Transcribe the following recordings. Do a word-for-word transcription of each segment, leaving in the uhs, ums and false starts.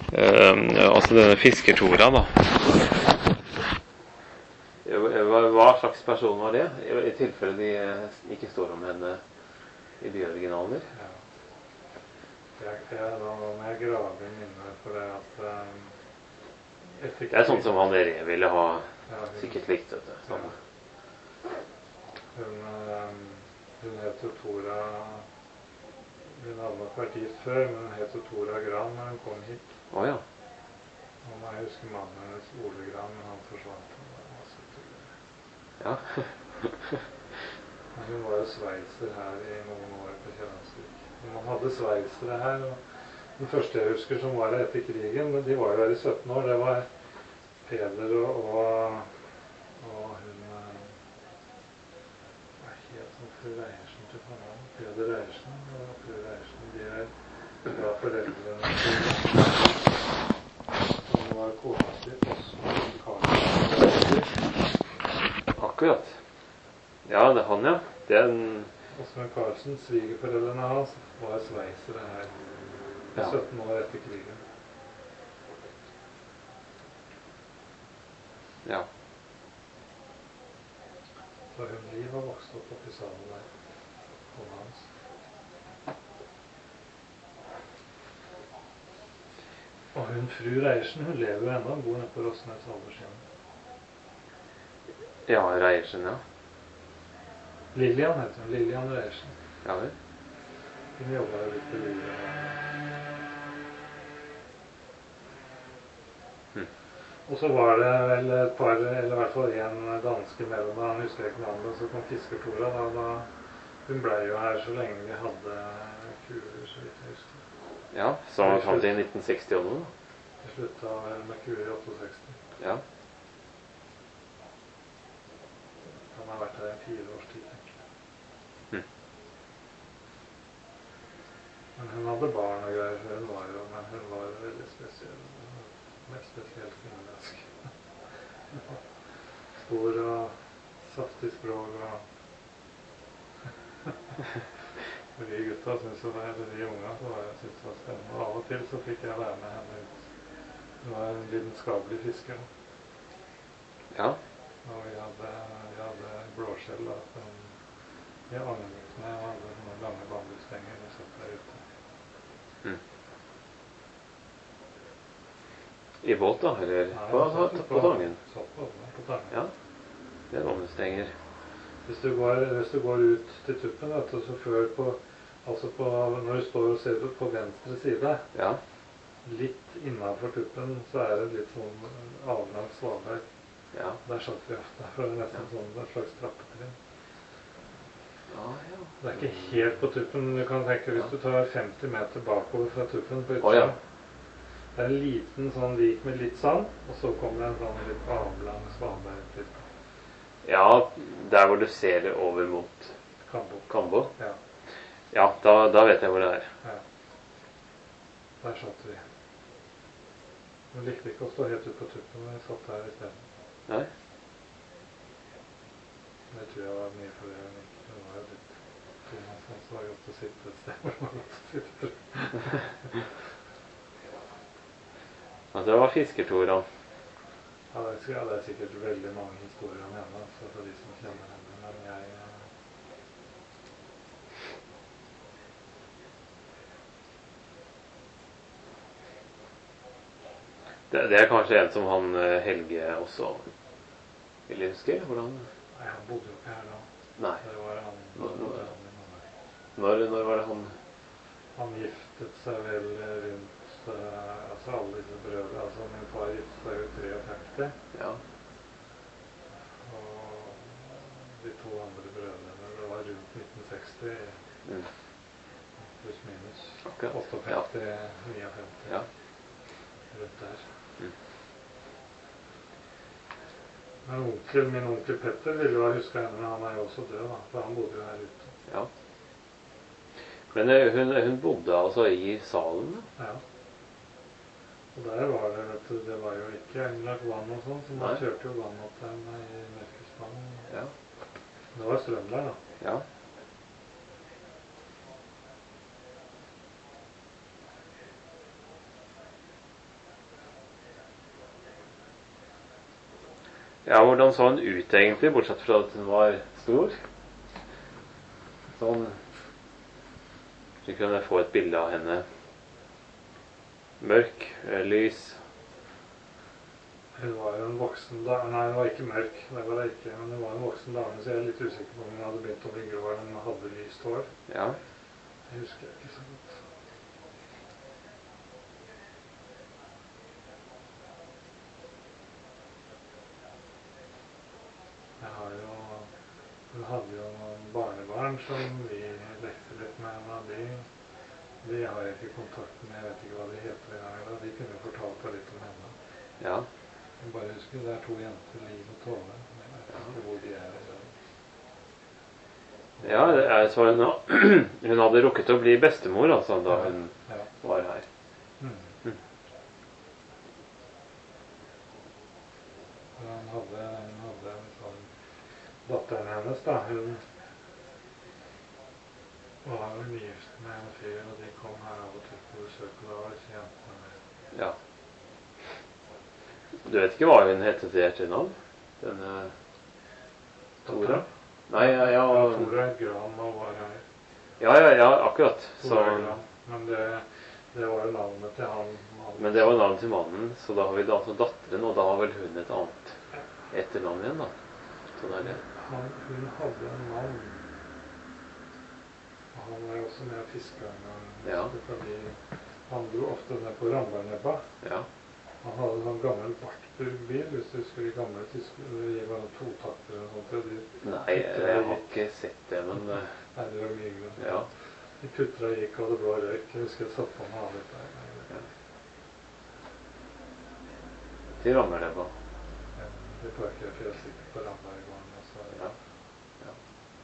Uh, altså denne fiskertora da. Hva, hva slags person var det? I, i tilfelle de ikke står om henne i de originaler? Ja. Jeg, jeg, da må jeg grave minne for det at um, det er sånn som han dere ville ha ja, hun, sikkert likt, vet du. Sånn. Ja. Hun, um, hun heter Tora. Hun hadde nok vært gift før, men hun heter Tora Gran når hun kom hit. Å oh, ja. Og jeg husker mannen hennes Ole Gran, men han forsvant. Ja. Hun var jo sveiser her i noen år på Kjellandsvik. Man hadde sveisere her, og den første jeg husker som var her etter krigen, de var jo her i sytten år, det var Peder og, og, og hun hva het hun fru Reiersen til faren? Peder Reiersen og fru Reiersen, de er da foreldrene som var kona til Åsmund Karlsen. Akkurat. Ja, det er han, ja. Det er en... Åsmund Karlsen, svigerforeldrene hans, var sveisere her i ja. sytten år etter krigen. Ja. Så hun Liv har vokst opp oppe i salen der, kona hans. Og hun fru Reiersen, hun lever jo enda, hun bor nede på Rosnes Aldershjem. Ja, Reiersen, ja. Lillian heter hun, Lillian Reiersen. Ja, vel. Hun jobber jo litt på jordet. Hm. Og så var det vel et par, eller i hvert fall en danske mellom, han husker ikke navnet, så kom Fiskertora, da, da hun ble jo her så lenge vi hadde kuer, så vidt jeg husker. Ja, så han fram til nitten seksti år nå da. Jeg sluttet vel med kuer i sekstiåtte. Ja. Han har vært her i fire års tid, tenker jeg. Hm. Men hun hadde barn og greier, så hun var jo, men hun var jo veldig spesiell. Mest spesielt kvinnemenneske. Stor og saftig språk og... Vi gutta synes det var, eller de unga, så var jeg synes det var spennende. Og av og til så fikk jeg være med henne ut. Hun var en lidenskapelig fisker. Ja. Og vi hadde, vi hadde blåskjell da, som jeg angret med, og hadde noen lange bambusstenger, og satt der ute. Mm. I båt da, eller Nei, på, på, på, på, på tangen? Satt på, på tangen. Ja, det er bambusstenger. Hvis du, går, hvis du går ut til tuppen, vet du, så før på, altså på, når du står og ser ut på venstre side, ja. Litt innenfor tuppen, så er det litt sånn avlangt svaberg. Ja. Der satt vi ofte, for det er nesten ja. Sånn en slags trappetrinn. Ja, ja. Det er ikke helt på tuppen, du kan tenke hvis ja. Du tar femti meter bakover fra tuppen på utsida. Oh, ja. Det er en liten sånn vik med litt sand, og så kommer det en sånn litt avlang svaberg til. Ja, der hvor du ser det over mot Kambo. Kambo. Ja, ja da, da vet jeg hvor det er. Ja. Der satt vi. Vi likte ikke å stå helt ut på tuppen, men vi satt der i stedet. Nei. Det tror jeg var mye for det. Det var jo litt Thomas, han så var godt å sitte et sted hvor man godt å sitte. Ja, det var fiskertora. Ja, det er, ja, det er sikkert veldig mange historier om henne, så for de som kjenner henne, men jeg... Det, det er kanskje en som han Helge også vil huske, hvordan? Nei, han bodde jo ikke her da. Nei. Det var han... Når, når, når, når var det han? Han giftet seg vel rundt, uh, altså alle disse brødre, altså min far giftet seg jo femtitre. Ja. Og de to andre brødrene, det var rundt nitten seksti, mm. Pluss minus, okay. femtiåtte, ja. femtini, ja. Rundt der. Mm. Men onkel, min onkel Petter ville jo ha husket henne, men han er jo også død da, for han bodde jo her ute. Ja. Men hun, hun bodde altså i salen? Ja. Og der var det, vet du, det var jo ikke innlagt vann og sånn, så man kjørte jo vann opp der med i Mørkespann. Ja. Det var strøm der da. Ja. Ja, hvordan så den ut egentlig, bortsett fra at den var stor? Sånn. Så kunne jeg få et bilde av henne. Mørk, lys. Hun var jo en voksen dame. Nei, hun var ikke mørk, det var det ikke. Men hun var en voksen dame, så jeg er litt usikker på om hun hadde begynt å bli grå eller om hun hadde lyst hår. Ja. Det husker jeg ikke så godt. Jeg har jo, hun hadde jo noen barnebarn som vi lekte litt med henne. De, de har jeg ikke kontakt med, jeg vet ikke hva de heter engang. De kunne fortalt meg litt om henne. Ja. Jeg bare husker det er to jenter, Liv og Tove. Jeg vet ikke hvor de er. Ja, det er så hun, hun hadde rukket å bli bestemor altså, da hun ja. var her. Mm. Mm. Hun hadde, hun hadde en sånn datteren hennes da, hun var jo nygift med en fyr, og de kom her av og til på besøk, og da var det ikke jentene med. Ja. Du vet ikke hva hun heter til etternavn? Denne Tora? Nei, ja, ja. Ja, Tora Gran og var her. Ja, ja, ja, akkurat. Så, Tora Gran. Men det, det var jo navnet til han. Mannen. men det var navnet til mannen, så da har vi da altså datteren, og da har vel hun et annet etternavn igjen da. Så det er det. Han, hun hadde en mann. Og han var jo også med og fisket en gang. Ja. Fordi han dro ofte ned på Rambarnebba. Ja. Han hadde en sånn gammel Wartburg-bil, hvis du husker de gamle tyskere. De var totakter og sånt. De Nei, jeg har ikke sett det, men uh, Nei, det var mye yngre. ja. De putra gikk, og det blå røyk. Jeg husker jeg satt på meg av dette. Ja. Til Rammerlebba. Ja, det parker jeg helt sikkert på Ramberggården. Altså. Ja. Ja.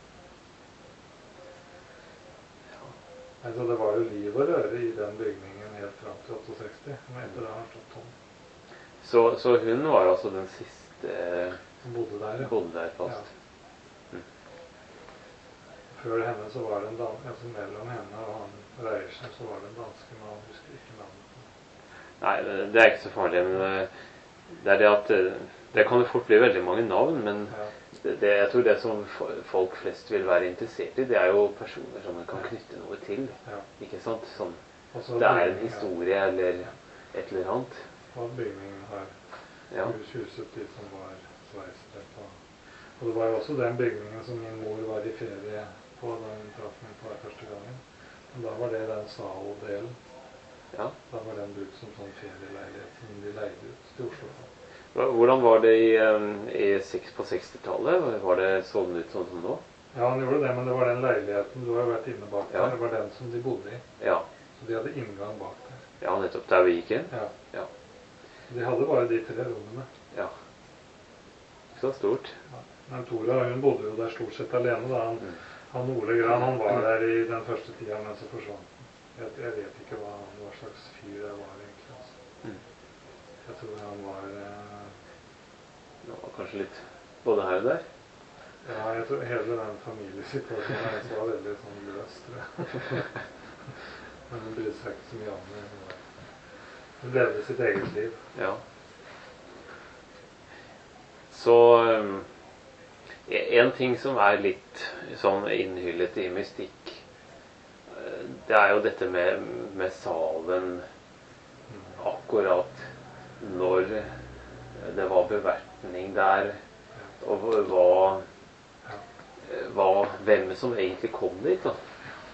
Ja. Altså, det var jo liv og røre i den bygningen helt fram til otteogseksti. Men etter det har den stått tom. Så, så hun var altså den siste Som bodde der, ja. bodde der fast. Ja. Mm. Før henne så var det en dan altså mellom henne og han Reiersen så var det en danske, men han husker ikke navnet. Nei, det er ikke så farlig, men det er det at det kan jo fort bli veldig mange navn, men Ja. det, det, jeg tror det som folk flest vil være interessert i, det er jo personer som man kan knytte noe til. Ja. Ikke sant? Sånn, Og så det er en bygningen, historie eller et eller annet. ja. Og bygningen har Ja. huset de som var sveisere på. Og det var jo også den bygningen som min mor var i ferie på da hun traff meg på første gangen. Og da var det den saldelen. Ja. Da var den brukt som sånn ferieleilighet som de leide ut til Oslo. Hvordan var det i, i seks på sekstitallet? Var det sånn ut sånn som nå? Ja, han gjorde det, men det var den leiligheten du har vært inne bak der. Ja. Det var den som de bodde i. Ja. Så de hadde inngang bak der. Ja, nettopp der vi gikk inn. Ja. Ja. De hadde bare de tre rommene. Ja. Så stort. Ja. Men Tora, hun bodde jo der stort sett alene da. Han, Mm. han Ole Gran, han var der i den første tida, men så forsvant han. Jeg, jeg vet ikke hva, hva slags fyr det var egentlig. Altså. Mm. Jeg tror han var... Eh, Det var kanskje litt både her og der. ja, jeg tror hele den familiesituasjonen hans var veldig sånn løs, tror jeg. Men hun brydde seg ikke så mye om det. Hun var- Hun levde sitt eget liv. Ja. Så um, en ting som er litt sånn innhyllet i mystikk, uh, det er jo dette med, med salen akkurat når det var bevertning der, og hva, hva, hvem som egentlig kom dit da.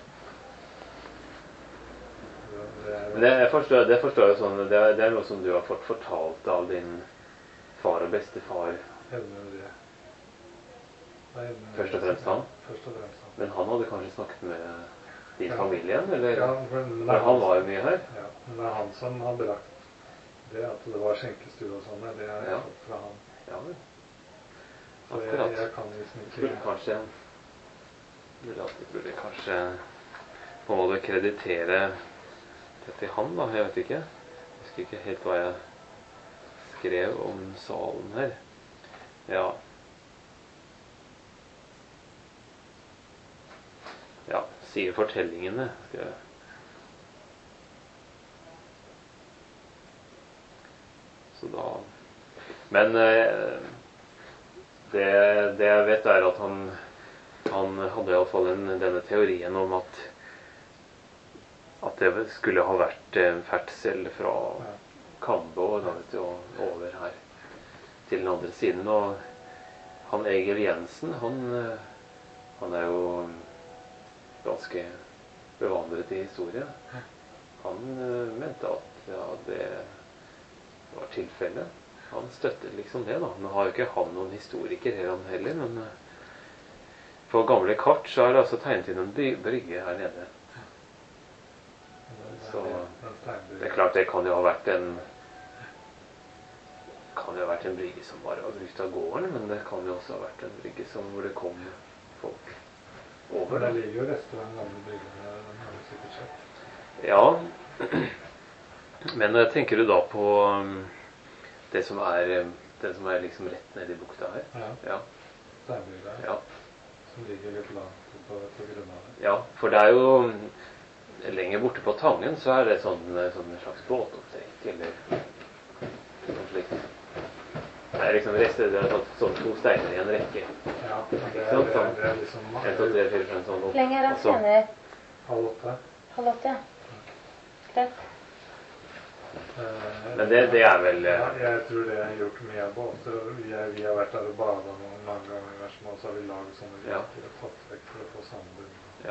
Det er, Men det, jeg forstår, det forstår jeg sånn, det er, det er noe som du har fått fortalt av din far og bestefar. Edmund Ree. Det er Edmund Først og Ree. fremst han? Først og fremst han. Men han hadde kanskje snakket med din Ja. familie, eller? Ja, men, men, For han var jo mye her. ja, men det er han som har brakt det at det var skjenkestue og sånn, det er Ja. fått fra han. Ja, vel. Så jeg, Akkurat. jeg kan liksom Burde ikke... kanskje burde, alltid- burde kanskje på en måte kreditere det til han da, jeg vet ikke. Jeg husker ikke helt hva jeg skrev om salen her. Ja. Ja, sier fortellingene. Skal jeg... Så da... Men... Eh, det, det jeg vet er at han, han hadde i alle fall en, denne teorien om at, at det skulle ha vært en ferdsel fra Kambe og, da, vet du, og over her til den andre siden. Og han Egil Jensen, han, han er jo ganske bevandret i historie. Han mente at ja, det var tilfellet. Han støttet liksom det, da. Nå har jo ikke han noen historiker heller, men på gamle kart så er det altså tegnet inn en brygge her nede. Så det er klart det kan jo ha vært en kan jo ha vært en brygge som bare var brukt av gården, men det kan jo også ha vært en brygge som, hvor det kom folk over. Det ligger jo rester av den gamle bryggen, den har du sikkert sett. Ja, men tenker du da på det som er, den som er liksom rett nede i bukta her? Ja, ja. Steinbrygga, ja. Som ligger litt langt på, på grunn av det. Ja, for det er jo lenger borte på Tangen, så er det sånn, sånn en slags båtopptrekk, eller noe slikt. Det er liksom rester, det er tatt sånn to steiner i en rekke. Ja, det er, det er, det er liksom... En, to, tre, fire, fem, sånn opp. Lenger da, steiner? Halv åtte. Halv åtte, ja. Greit. Men det, det er vel... Ja, jeg tror det har gjort mye av båter. Vi, er, vi har vært der og badet noen mange ganger i Versmål, så har vi laget sånne greker og tatt vekk for å få sandbunn. Ja.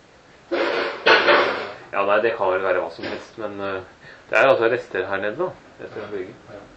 Ja, nei, det kan vel være hva som helst, men uh, det er altså rester her nede da, etter bygget. Ja.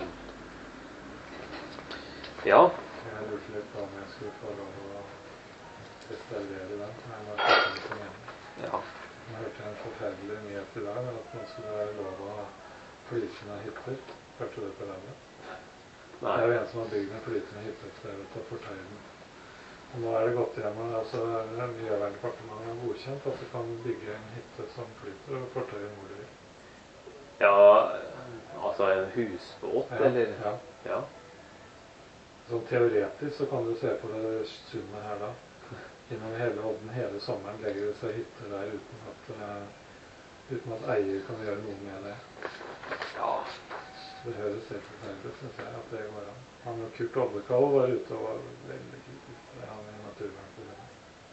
Ja. Jeg lurte litt på om jeg skulle få lov å restaurere den, men jeg må ikke så mye. Ja. Jeg hørte en forferdelig nyhet i dag, at man skulle være lov å ha flytende hytter. Hørte du på radio? Nei. Det er jo en som har bygd en flytende hytte for å fortøye den. Og nå er det gått gjennom, altså Miljøverndepartementet har godkjent at du kan bygge en hytte som flyter og fortøye hvor du vil. Ja, altså en husbåt, ja, eller? Ja. Ja. Sånn teoretisk så kan du se på det sundet her da. Innom hele Odden, hele sommeren legger det seg hytter der uten at, uh, uten at eier kan gjøre noe med det. Ja. Det høres helt forferdelig, synes jeg, at det går an. Han og Kurt Oddekall var ute og var veldig kritisk til det, han i Naturvernforbundet.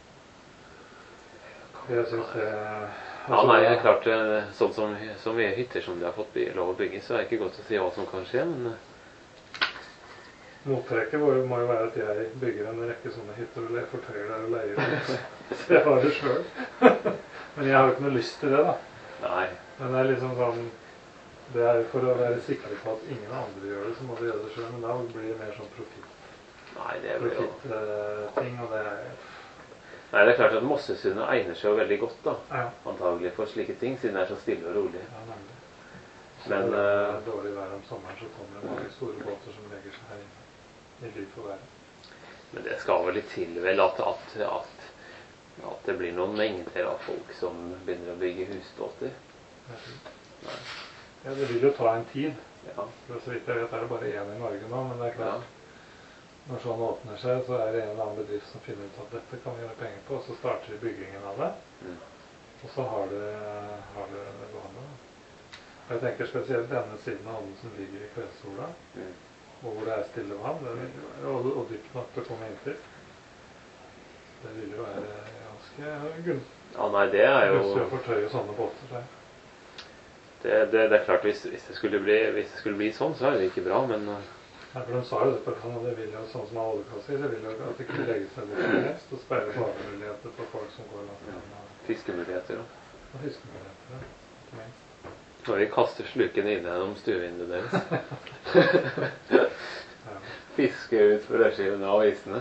Jeg synes det... Altså, ja, nei, det er klart, sånn som så mye hytter som de har fått lov å bygge, så er det ikke godt å si hva som kan skje, men... Mottrekket må jo være at jeg bygger en rekke sånne hytter og fortøyer der og leier det. Så jeg har det selv. Men jeg har jo ikke noe lyst til det da. Nei. Men det er liksom sånn, det er for å være sikre på at ingen andre gjør det, så må du gjøre det selv. Men da blir det mer sånn profitt. Nei, det blir jo... Profitt-ting, og det er... Nei, det er klart at Mossesundet egner seg jo veldig godt da. Ja. Antagelig for slike ting, siden det er så stille og rolig. Ja, nemlig. Så Men... når det Uh, er dårlig vær om sommeren, så kommer det mange store båter som legger seg her inne. I ly for været. Men det skal vel litt til vel at, at, at, at det blir noen mengder av folk som begynner å bygge husbåter. Nei. Ja, det vil jo ta en tid. Ja. For så vidt jeg vet er det bare én i Norge nå, men det er klart. Ja. Når sånn åpner seg, så er det en eller annen bedrift som finner ut at dette kan vi gjøre penger på, og så starter de byggingen av det. Mm. Og så har det, har det gående. Jeg tenker spesielt denne siden av Odden som ligger i Kveldsola. Mm. Og hvor det er stille vann, og, og dypt nok til å komme inn til. Det vil jo være ganske gunstig. Ja, nei, det er jo... Gunstig å fortøye sånne båter. Så. Det, det, det er klart, hvis, hvis, det skulle bli, hvis det skulle bli sånn, så er det ikke bra, men... Ja, for de sa jo det på sånn, og det vil jo sånn som Oljekasser, det vil jo at det ikke legger seg hvor som helst, og speile bademuligheter for folk som går langt. Ja. Fiskemuligheter, da. Og fiskemuligheter, ja. Ikke minst. Og vi kaster slukene inn gjennom stuevinduet deres. Ja. Fiske ut for rødskivene av isene.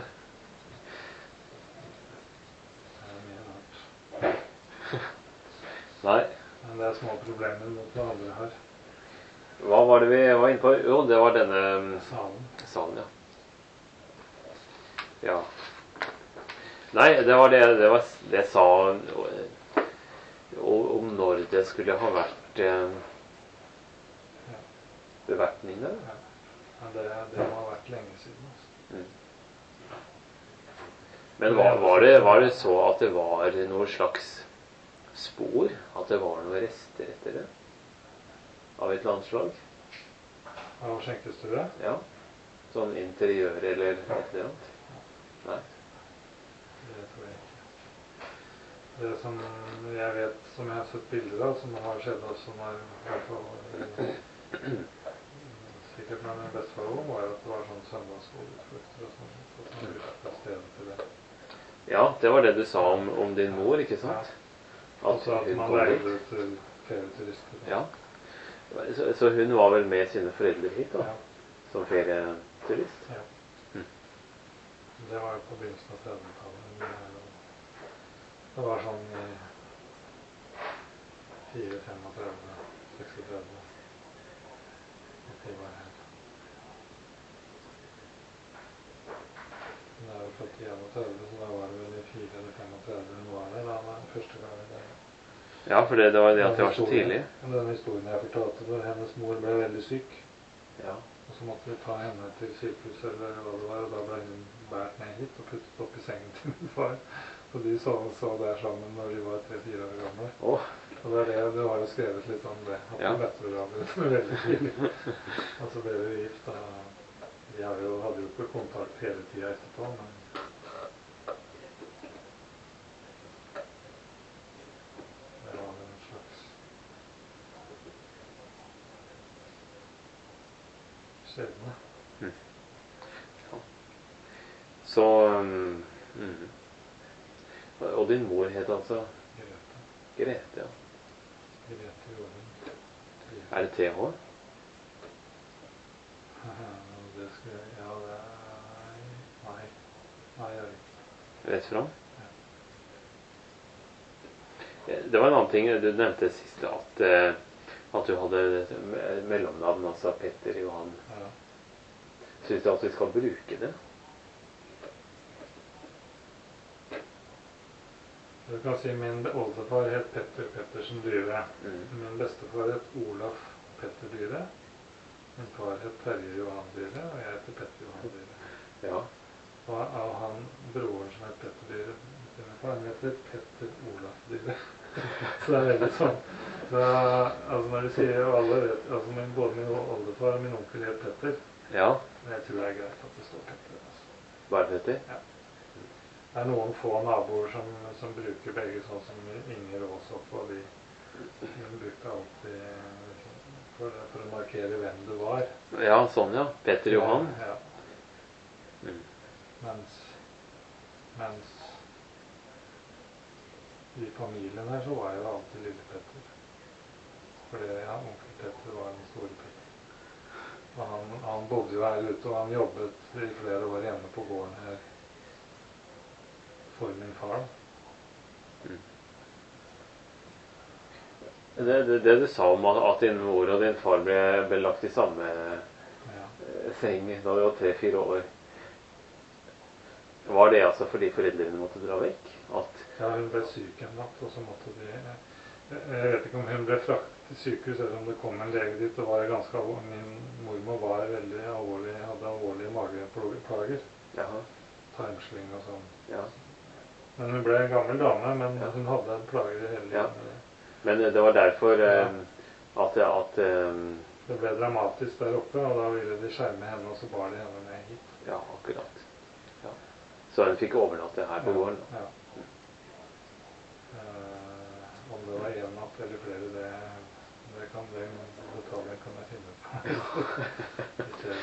Det er mye rart. Nei. Men det er små problemer mot det andre her. Hva var det vi var inne på? Jo, det var denne Salen. salen, ja. Ja. Nei, det var det, det, var, det sa om når det skulle ha vært eh, bevertning der. Ja. Men det, det må ha vært lenge siden. Altså. Mm. Men var, var, det, var det så at det var noe slags spor? At det var noen rester etter det? Av et eller annet slag? Av skjenkestue? Ja. Sånn interiør eller et eller annet? Nei? Det tror jeg ikke. Det som jeg vet, som jeg har sett bilder av, som har skjedd også når i hvert fall sikkert med min bestefar også, var at det var sånn søndagsskoleutflukter og sånn, så at man brukte stedet til det. Ja, det var det du sa om, om din mor, ikke sant? Ja. Altså at man leide til ferieturister. Ja. Så, så hun var vel med sine foreldre hit da? Ja. Som ferieturist? Ja. Hm. Det var jo på begynnelsen av trettitallet. Det var sånn i fire femogtredve, seksogtredve at de var her. Hun er jo født i enogtredve, så da var det vel i fire eller femogtredve hun var her da, den første gangen det. Ja, for det, det var det at det var så tidlig. Den historien jeg fortalte, da hennes mor ble veldig syk. Ja. Og så måtte vi ta henne til sykehus eller hva det var, og da ble hun bært ned hit og puttet opp i sengen til min far. Og de så, så der sammen når de var tre-fire år gamle. Oh. Og det er det, du har jo skrevet litt om det, at Ja. vi møtte hverandre veldig tidlig. Og så ble vi gift, og vi hadde jo, hadde jo ikke kontakt hele tiden etterpå, men det var en slags skjebne. Mm. Ja. Så um, mm. Og din mor het altså Grete. Grete, ja. Grete Jorunn. Er det T H? Det skulle jeg, ja det er, nei, nei jeg vet ikke. Rett fram? Ja. Det var en annen ting du nevnte sist, at, eh, at du hadde et mellomnavn, altså Petter Johan. Ja. Synes du at vi skal bruke det? Du kan si min oldefar het Petter Pettersen Dyre. Mm. Min bestefar het Olaf Petter Dyre. Min far het Terje Johan Dyre, og jeg heter Petter Johan Dyre. Ja. Og av han broren som het Petter Dyre, min far, han heter Petter Olaf Dyre. Så det er veldig sånn. Så, altså når du sier jo alle vet, altså min, både min oldefar og min onkel het Petter, Ja. men jeg tror det er greit at det står Petter. Altså. Bare Petter? Ja. Det er noen få naboer som, som bruker begge, sånn som Inger Åshoff, og de, de brukte alltid liksom, for, for å markere hvem du var. Ja, sånn ja. Petter Johan. Ja. Mm. Mens, mens i familien her så var jeg jo alltid lille Petter. Fordi ja, onkel Petter var den store Petter. Og han, han bodde jo her ute, og han jobbet i flere år hjemme på gården her for min far. Mm. Det, det, det du sa om at din mor og din far ble, ble lagt i samme Ja. eh, seng da du var tre-fire år, var det altså fordi foreldrene måtte dra vekk? At, Ja, hun ble syk en natt, og så måtte de jeg, jeg vet ikke om hun ble fraktet til sykehus, eller om det kom en lege dit. Det var ganske alvorlig. Min mormor var veldig alvorlig, hadde alvorlige mageplager. jaha, Tarmslyng og sånn. ja. Men hun ble en gammel dame, men Ja. hun hadde plager hele Ja. livet. Men det var derfor Ja. eh, at, at eh, Det ble dramatisk der oppe, og da ville de skjerme henne, og så bar de henne med hit. Ja, akkurat. Ja. Så hun fikk overnatte her på gården? Ja. Uh, om det var en natt eller flere, det, det kan det, detaljen kan jeg finne på. Ikke,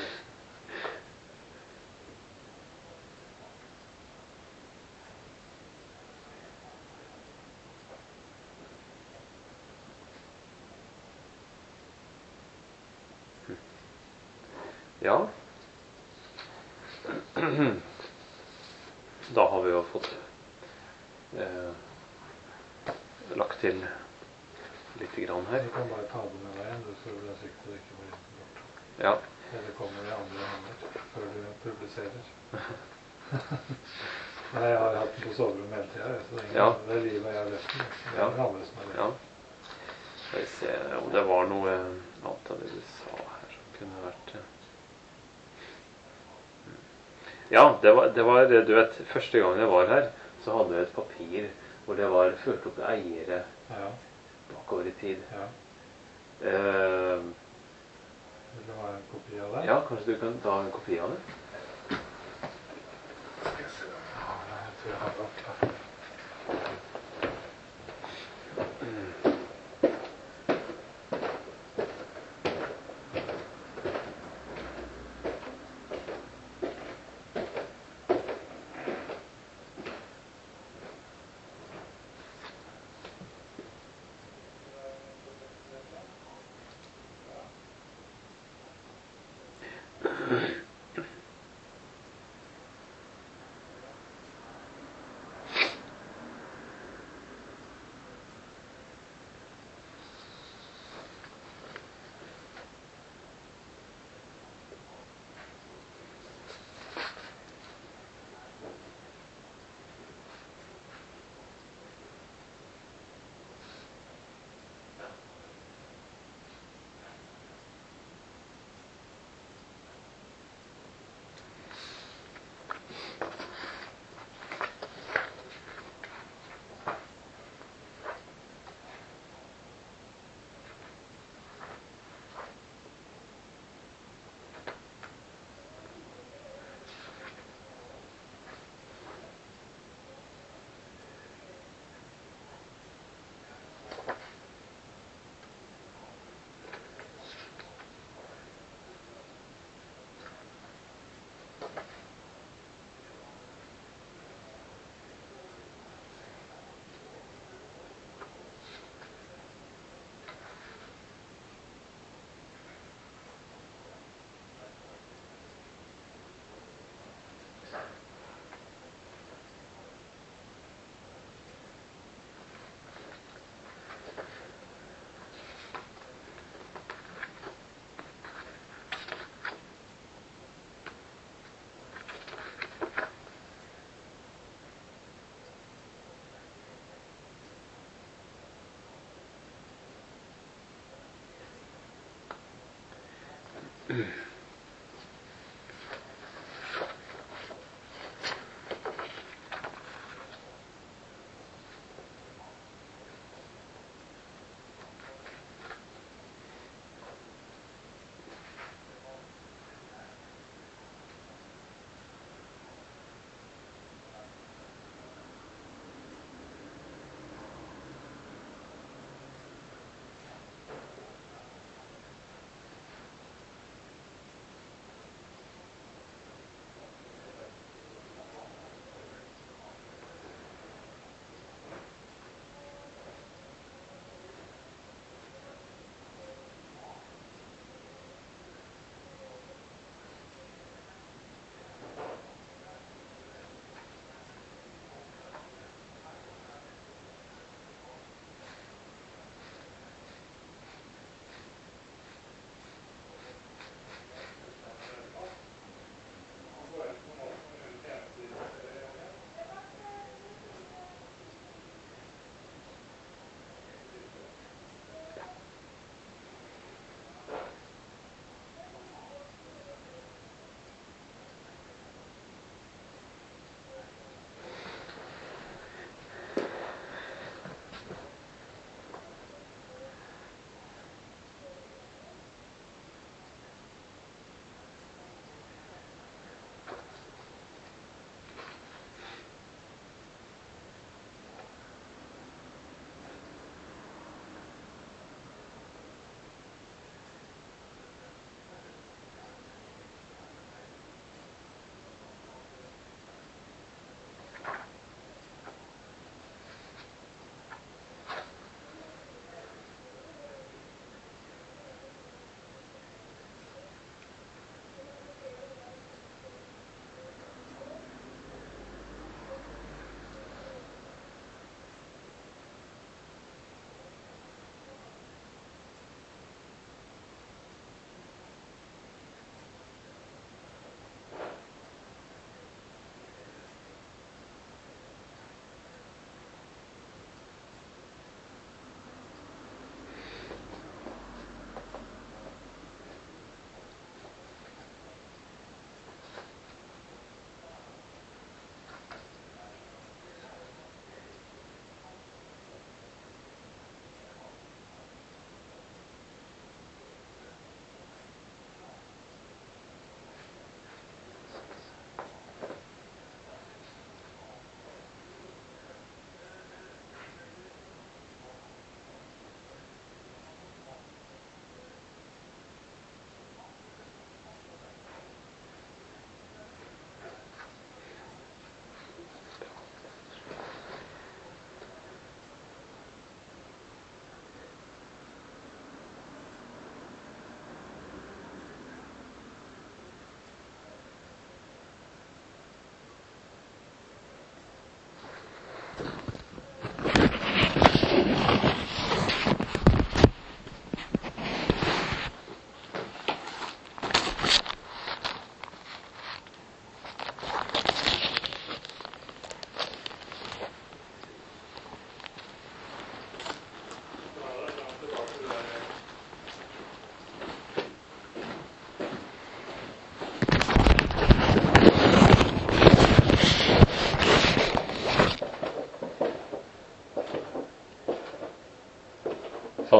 Ja. Da har vi jo fått eh, lagt til litt grann her. du kan bare ta det med deg igjen, du, så du er sikker på det ikke blir bort. Ja. Eller kommer i andre hender før du publiserer. Nei, jeg har hatt den på soverommet hele tiden, så det er, ingen, Ja. det er livet jeg har lett den. Det er Ja. ingen andre som har lett Ja. Skal vi se om det var noe annet av det du sa her som kunne vært eh. Ja, det var, det var, du vet, første gang jeg var her, så hadde jeg et papir hvor det var ført opp eiere Ja. bakover i tid. Ja. Eh, Vil du ha en kopi av det? Ja, kanskje du kan ta en kopi av det? Skal jeg se. Ja, jeg tror jeg har det opp.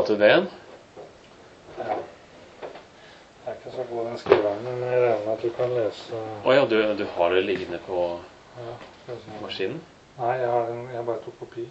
du det igjen? Ja. Jeg er ikke så god den skriveren, men jeg regner med at du kan lese. Å ja, du, du har det liggende på Ja, skal vi se. maskinen? Nei, jeg, har den, jeg bare tok kopi.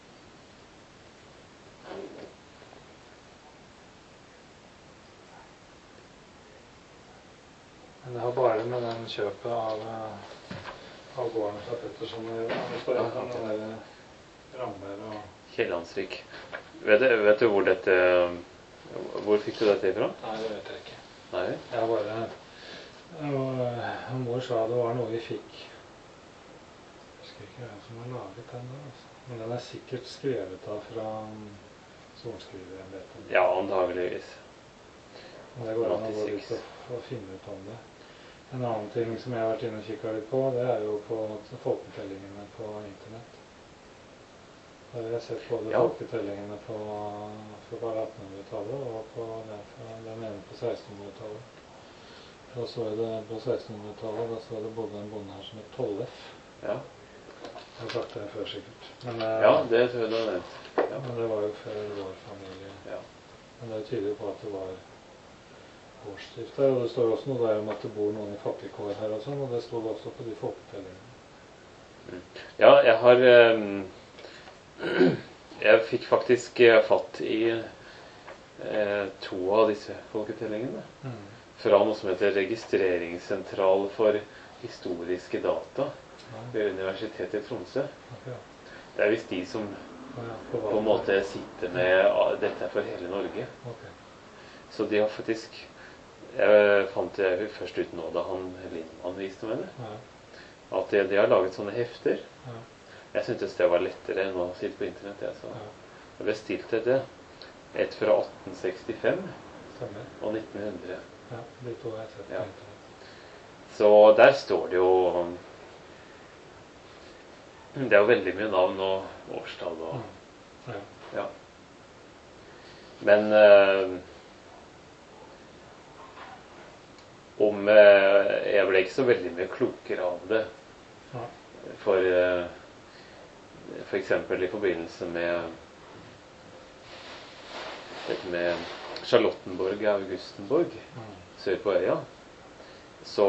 Men det har bare med den kjøpet av, av gården fra Petterson å gjøre. Det står ikke om den der rammer og... Kiellandsvik. Vet, du- vet du hvor dette... Hvor fikk du dette ifra? Nei, det vet jeg ikke. Nei? Jeg bare... Og, og mor sa det var noe vi fikk. Jeg husker ikke hvem som har laget den da, altså. Men den er sikkert skrevet av fra sorenskriverembetet. Ja, antageligvis. Og det går an å gå ut og, og finne ut om det. En annen ting som jeg har vært inne og kikket litt på, det er jo på folketellingene på internett. Da har jeg sett både Ja. folketellingene på, fra attenhundretallet og på den, fra, den ene på sekstenhundretallet. Da så jeg det på sekstenhundretallet, da så det bodde en bonde her som het Tollef. Ja. Jeg har sagt det før sikkert. Men, eh, Ja, det tror jeg du har nevnt. Ja. men det var jo før vår familie. Ja. Men det tyder på at det var gårdsdrift der, og det står også noe der om at det bor noen i fattigkår her og sånn, og det står også på de folketellingene. Ja, jeg har ehm, Jeg fikk faktisk eh, fatt i eh, to av disse folketellingene. Mm. Fra noe som heter Registreringssentral for historiske data Ja, ved Universitetet i Tromsø. ok. Det er visst de som Ja, ja, på en måte sitter med ah, dette er for hele Norge. Ok. Så de har faktisk Jeg fant det først ut nå da han Lindmann viste meg det. Ja, At de, de har laget sånne hefter. ja, Jeg syntes det var lettere enn å sitte på internett. Jeg, så ja. jeg bestilte det. Et fra atten sekstifem Stemmer. og nitten hundre. Ja, de to har jeg sett på Ja. internett. Så der står det jo Det er jo veldig mye navn og årstall og Mm. Ja. Ja. Men eh, om eh, Jeg ble ikke så veldig mye klokere av det. Ja. For eh, for eksempel i forbindelse med dette med Charlottenborg og Augustenborg Mm. sør på øya, så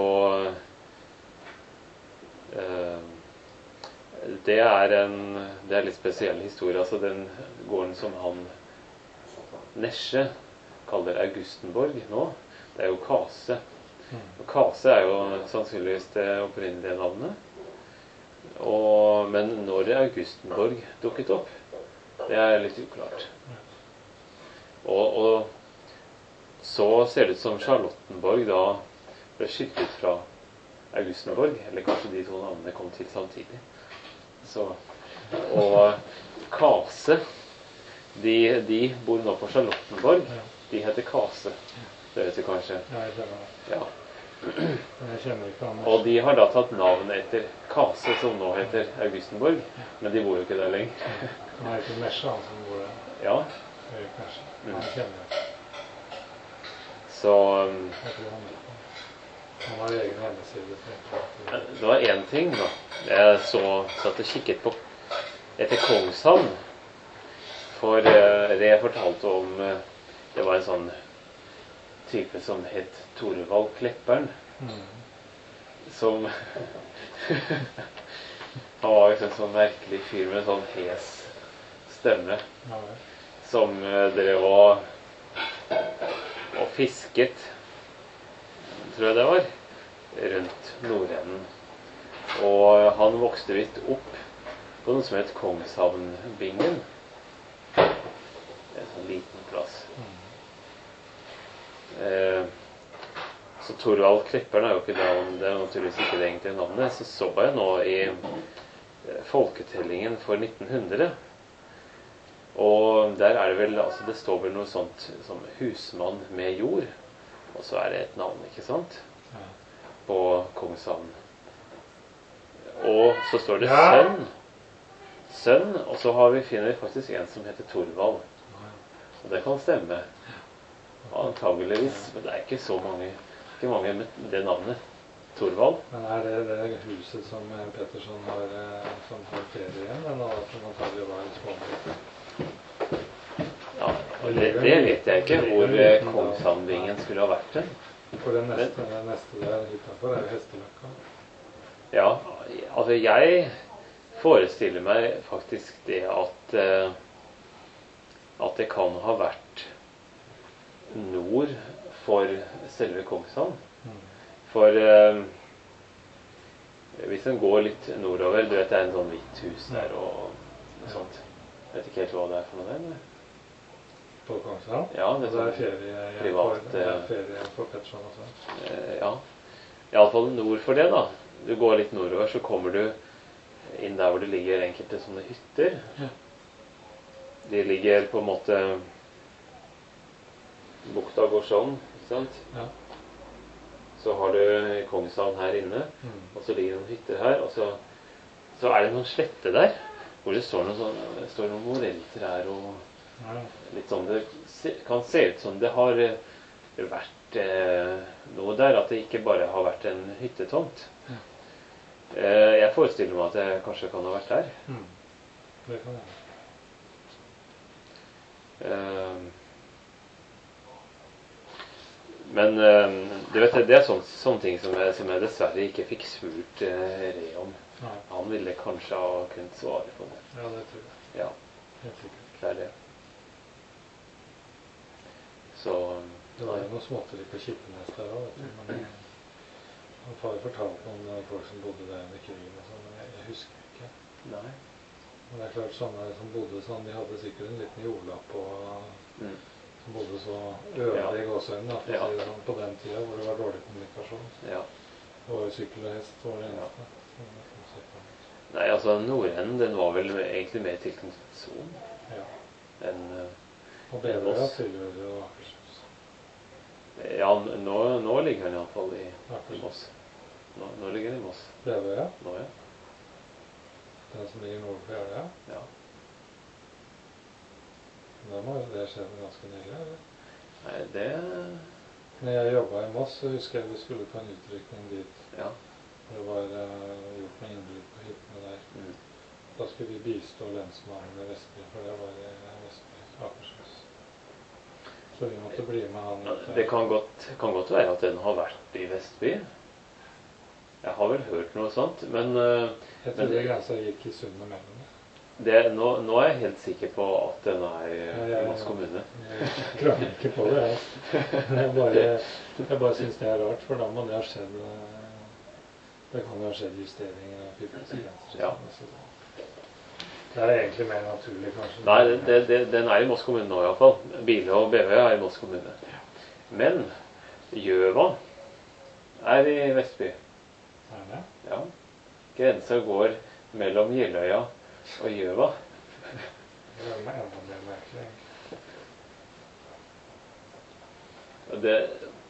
eh, det er en det er litt spesiell historie. Altså den gården som han Nesje kaller Augustenborg nå, det er jo Kase. Mm. Og Kase er jo sannsynligvis det opprinnelige navnet. Og, men når Augustenborg dukket opp, det er litt uklart. Og, og så ser det ut som Charlottenborg da ble skilt ut fra Augustenborg, eller kanskje de to navnene kom til samtidig. Så, og Kase, de, de bor nå på Charlottenborg. De heter Kase. Det vet du kanskje. Ja, jeg kjenner det. Ja. Men jeg kjenner ikke han. Og de har da tatt navnet etter Kase, som nå heter Augustenborg. Men de bor jo ikke der lenger. Han er ikke Nesje, han som bor der. Ja, Erik Nesje. Mm. Han kjenner jeg. så um, Jeg tror han er på. Han har egen hjemmeside. for jeg tror det var én ting, da. Jeg så satt og kikket på etter Kongshavn. For eh, det jeg fortalte om eh, det var en sånn type som het Torvald Klepperen. Mm. Som Han var liksom en sånn merkelig fyr med en sånn hes stemme. Ja, vel. Som eh, drev og, og fisket, tror jeg det var, rundt Nordenden. Og han vokste visst opp på noe som het Kongshavnbingen. En sånn liten plass. Mm. Eh, så Torvald Klepperen er jo ikke navn, det er naturligvis ikke det egentlige navnet. Så så jeg nå i eh, folketellingen for nitten hundre. Og der er det vel, altså det står vel noe sånt som husmann med jord. Og så er det et navn, ikke sant? Ja. På Kongshavn. Og så står det Ja. sønn. Sønn, og så har vi, finner vi faktisk en som heter Torvald. Ja. Og det kan stemme. Antageligvis, men det er ikke så mange, ikke mange med det navnet. Torvald. Men er det det huset som eh, Petterson har, eh, som har ferie igjen? Eller som antagelig var i Skåne? Ja, Det, det vet jeg ikke hvor eh, Kongshamnvingen skulle ha vært den. For det neste, det neste der utenfor er jo Hesteløkka. Ja, altså jeg forestiller meg faktisk det at eh, at det kan ha vært nord for selve Kongshamn. Mm. For eh, hvis en går litt nordover, du vet det er en sånn hvitt hus der og noe sånt. Jeg vet ikke helt hva det er for noe der. Men... På Kongshamn? Ja, det er, det er sånn ferie, privat, for, det er ferie for Petterson også. Eh, ja, i alle fall nord for det da. Du går litt nordover, så kommer du inn der hvor det ligger enkelte sånne hytter. Ja. De ligger på en måte bukta går sånn, ikke sant? Ja. Så har du Kongshavn her inne, Mm. og så ligger det noen hytter her, og så, så er det noen slette der, hvor det står noen, sånn, det står noen morelltrær og Ja. litt sånn, det se, kan se ut som det har eh, vært eh, noe der, at det ikke bare har vært en hyttetomt. Ja. Eh, jeg forestiller meg at det kanskje kan ha vært der. Mm. Det kan jeg. Eh, Men eh, du vet, det er sånne, sånne ting som jeg, som jeg dessverre ikke fikk spurt eh, Re om. Nei. Han ville kanskje ha kunnet svare på det. Ja, det tror jeg. Ja, Helt sikkert. det er det. Så Det var jo noe småtteri på Kippenes der også, vet du. Men han far fortalte om eh, folk som bodde der under krigen og sånn, men jeg, jeg husker ikke. Nei. Men det er klart, sånne som bodde sånn, de hadde sikkert en liten jordlapp og Mm. som bodde så øvrig i gåsøyne, for å Ja. si det sånn, på den tida hvor det var dårlig kommunikasjon. Ja. Og sykkel og hest var det Ja. eneste. Så det kan se på. Nei, altså Nordenden, den var vel egentlig mer tilknyttet Son Ja. enn eh, Og Beverøya Moss. tilhører jo Akershus. Ja, nå, nå ligger den i hvert fall i, i Akershus. Moss. Nå, nå ligger den i Moss. Beverøya, Nå, ja. den som ligger nord for Jeløya. Ja. Da må jo det skje ganske nylig, eller? Nei, det Når jeg jobbet i Moss, så husker jeg vi skulle på en utrykning dit. Ja. Det var uh, gjort med innbrudd på hyttene der. Mm. Da skulle vi bistå lensmannen i Vestby, for det var i Vestby, Akershus. Så vi måtte bli med han ut der. Det kan godt, kan godt være at den har vært i Vestby. Jeg har vel hørt noe sånt, men eh, Jeg men tror det- grensa gikk i Sundet mellom det. det, nå, nå er jeg helt sikker på at den er i Ja, ja, i ja. Moss kommune. Jeg krangler ikke på det, jeg. Jeg bare, jeg bare synes det er rart, for da må det ha skjedd eh, Det kan jo ha skjedd justeringer av fylkesgrenser. Ja. Så det er egentlig mer naturlig, kanskje. Nei, det, det, den er i Moss kommune nå i hvert fall. Bile og Beverøya er i Moss kommune. Men Gjøva er i Vestby. Er det? Ja. Grensa går mellom Jeløya og Gjøva. Det er enda mer merkelig, egentlig. Og Det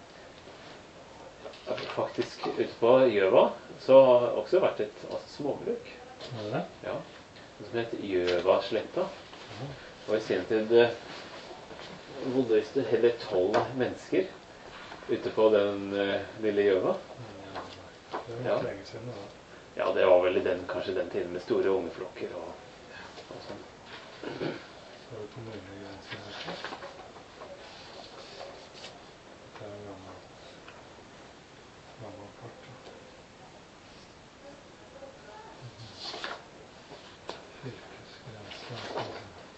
faktisk ute på Gjøva så har det også vært et altså, småbruk. Er det det? Ja. Som heter Gjøvasletta. Ja. Og i sin tid eh, bodde visst det hele tolv mennesker ute på den eh, lille Gjøva. Det er Ja. ikke lenge siden, da. Ja, det var vel i den, kanskje den tiden med store ungeflokker og, og sånn. Så er det kommunegrensen her. Det er en gammel, gammel kart. da. Fylkesgrensen.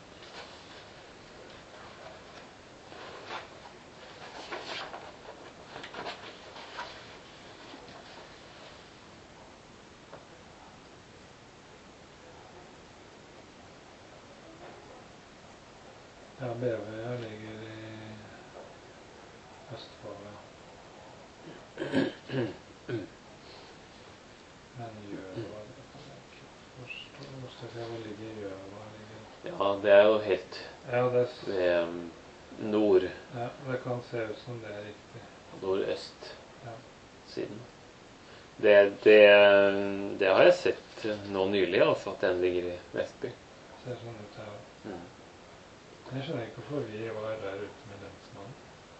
Ja, Beverøya ligger i Østfold, ja. Men Gjøva, det kan jeg ikke forstå. Hvor skal jeg se hvor ligger Gjøva? Ligger... Ja, det er jo helt Ja, det, s- ved um, nord, ja, det kan se ut som det er riktig. nordøst Ja. siden. Det, det, det har jeg sett nå nylig, altså, at den ligger i Vestby. Ser sånn ut her. Mm. Jeg skjønner ikke hvorfor vi var der ute med lensmannen.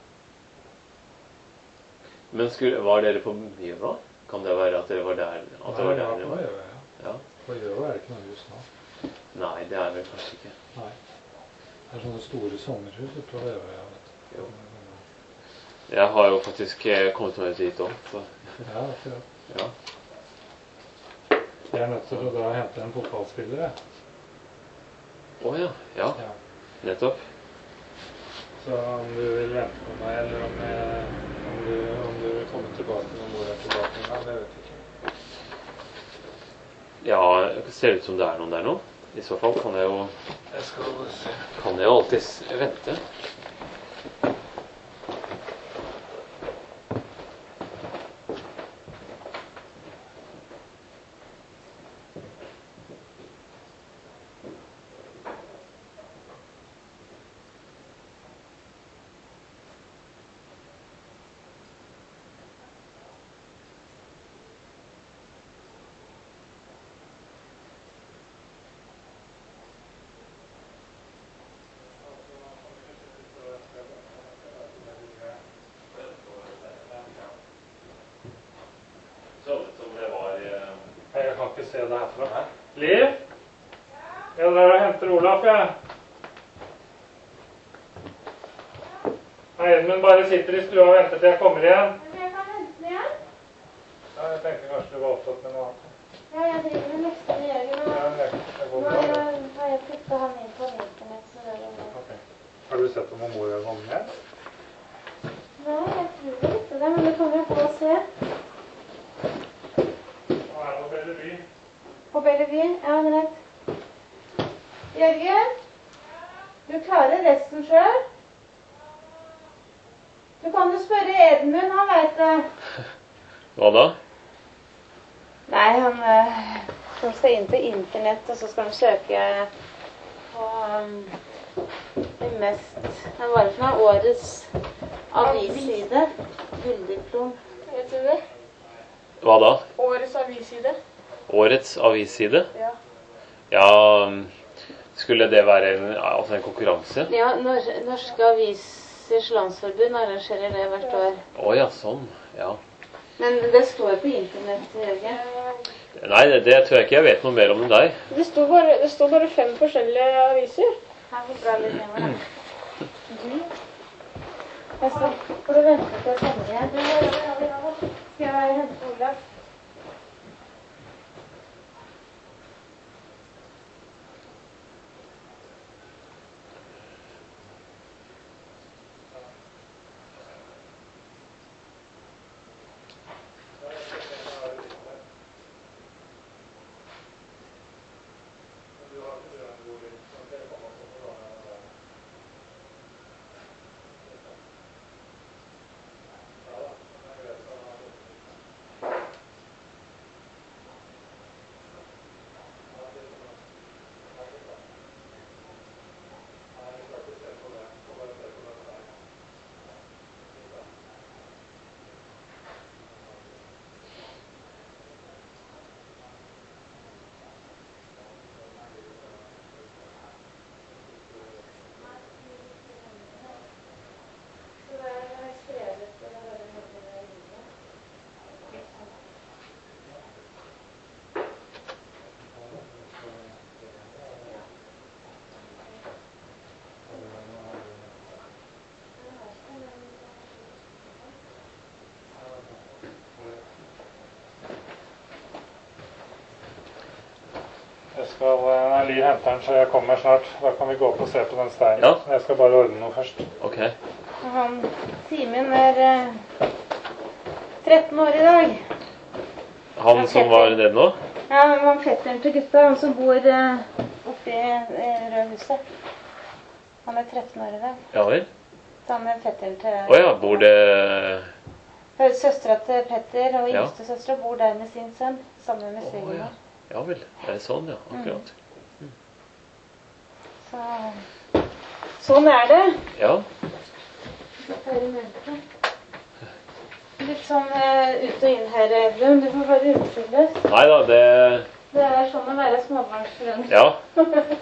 Men skulle, var dere på Gjøva? Kan det være at dere var der? At det var der Nei, dere på var? Gjøva, ja. Ja. På Gjøva er det ikke noe hus nå. Nei, det er vel kanskje ikke. Nei. Det er sånne store sommerhus ute på Veøya, vet du. Jo. Jeg har jo faktisk eh, kommet meg dit også, så Ja, akkurat. ja. Jeg er nødt til å da hente en fotballspiller, jeg. Å ja, ja, Ja. nettopp. Så om du vil vente på meg, eller om, jeg, om, du, om du vil komme tilbake når mor er tilbake en gang, det vet jeg ikke. Ja, det ser ut som det er noen der nå. I så fall kan jeg jo, Jeg skal se. kan jeg jo alltid s- vente. Så som det var Nei, jeg kan ikke se det herfra. Liv? Jeg drar og henter Olaf, jeg. Nei, Edmund bare sitter i stua og venter til jeg kommer igjen. Men jeg kan vente med igjen. Ja, jeg tenkte kanskje du var opptatt med noe annet. Ja, jeg driver med leksene i Jørgen, Ja, og det, det nå går har bra. jeg, har jeg flyttet han inn på internett, så det er jo... Ok. Har du sett om mor er kommet igjen? Nei, jeg tror vel ikke det, men det kommer jeg på å se. Nå er det på Bellevue. På Bellevue, ja, greit. Jørgen, du klarer resten selv. Du kan jo spørre Edmund, han vet det. Hva da? Nei, han, øh, han skal inn på internett, og så skal han søke på um, det mest, hva var det for noe? Årets avisside. Gulldiplom. Vet du det? Hva da? Årets avisside. Årets avisside? Ja. Ja, skulle det være en, altså en konkurranse? Ja, Nor Norske Avisers Landsforbund arrangerer det hvert år. Å ja, sånn, ja. Men det står på internett, Jørgen. Nei, det, det tror jeg ikke jeg vet noe mer om enn deg. Det står bare, det står bare fem forskjellige aviser. Her får bra litt hjemme, da. Jeg skal, får du vente til jeg kommer igjen. Skal jeg hente Olaf? Jeg skal, nei, Liv henter den, så jeg kommer snart. Da kan vi gå opp og se på den steinen. Ja. Jeg skal bare ordne noe først. Ok. Han, Simen er eh, tretten år i dag. Han som var nede nå? Ja, han var fetteren til gutta, han som bor eh, oppe i eh, Rødhuset. Han er tretten år i dag. Ja vel? Så han er fetteren til... Å ja, bor det... Søstera til Petter og Ja. yngste søstera bor der med sin sønn, sammen med Å ja. svigermor. Ja vel, det er sånn, ja, akkurat. Så sånn er det. Ja, Litt sånn eh, ut og inn her, Edlund. Du får bare unnskylde. nei da, det... Det er sånn å være småbarnsforeldre. Ja,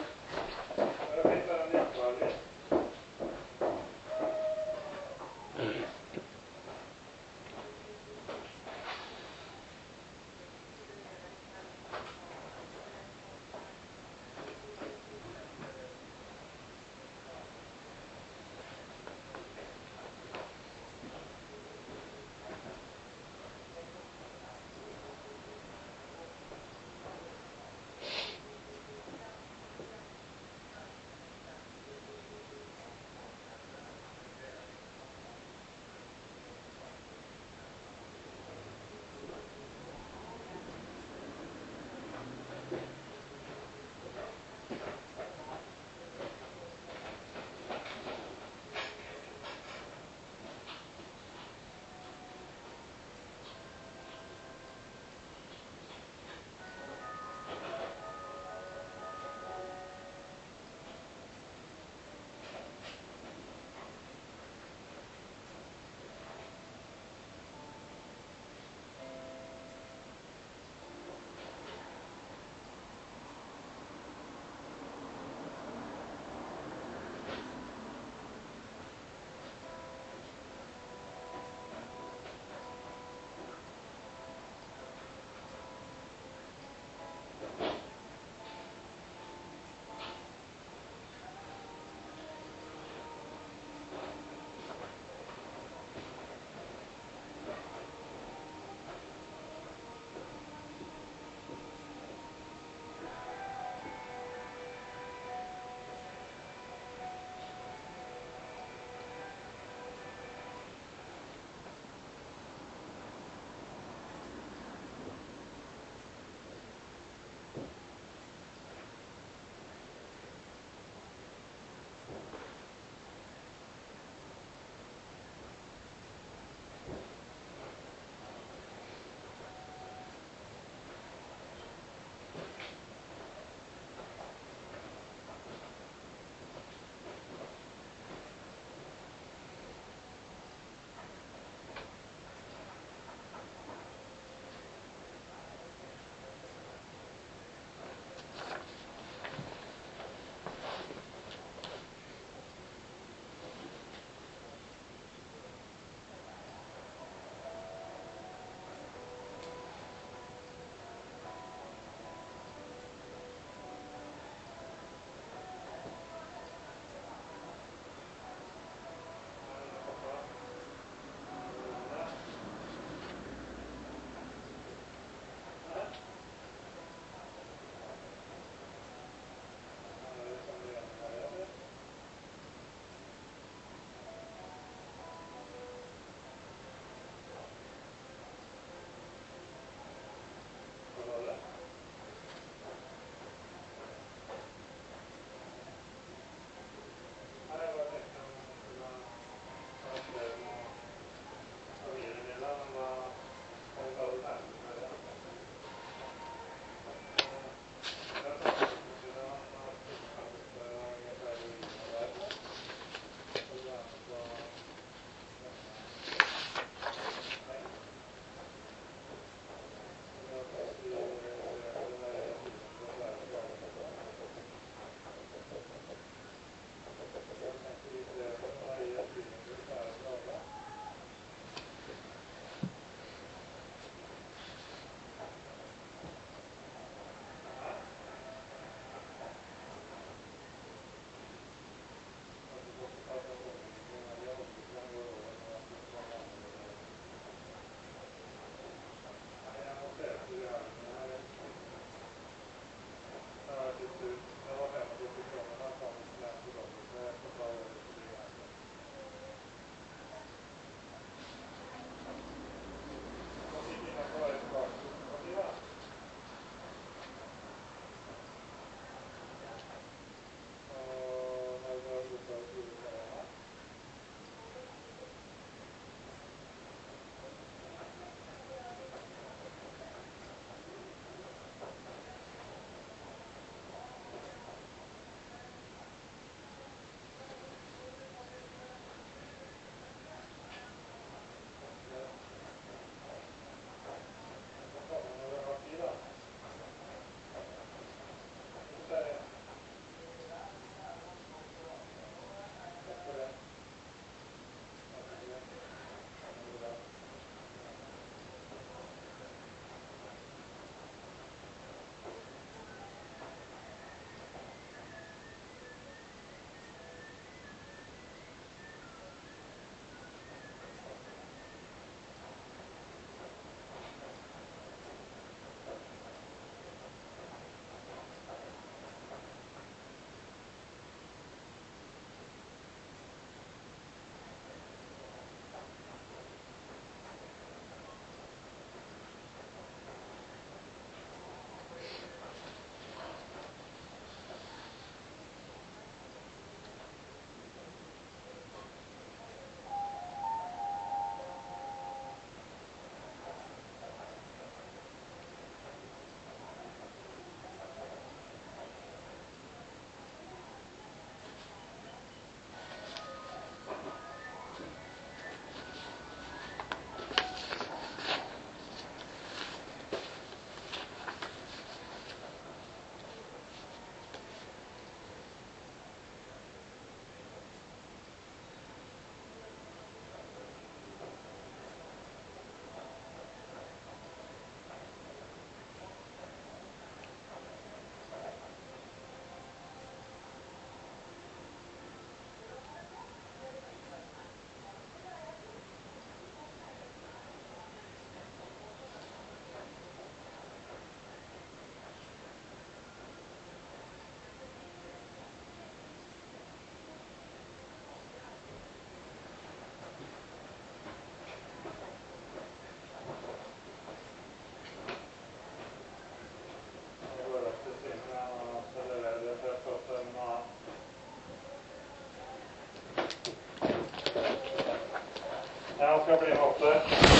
skal bli med opp der.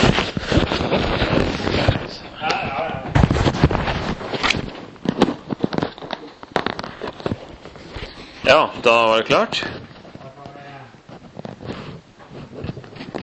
Ja, ja, ja. Ja, da var det klart.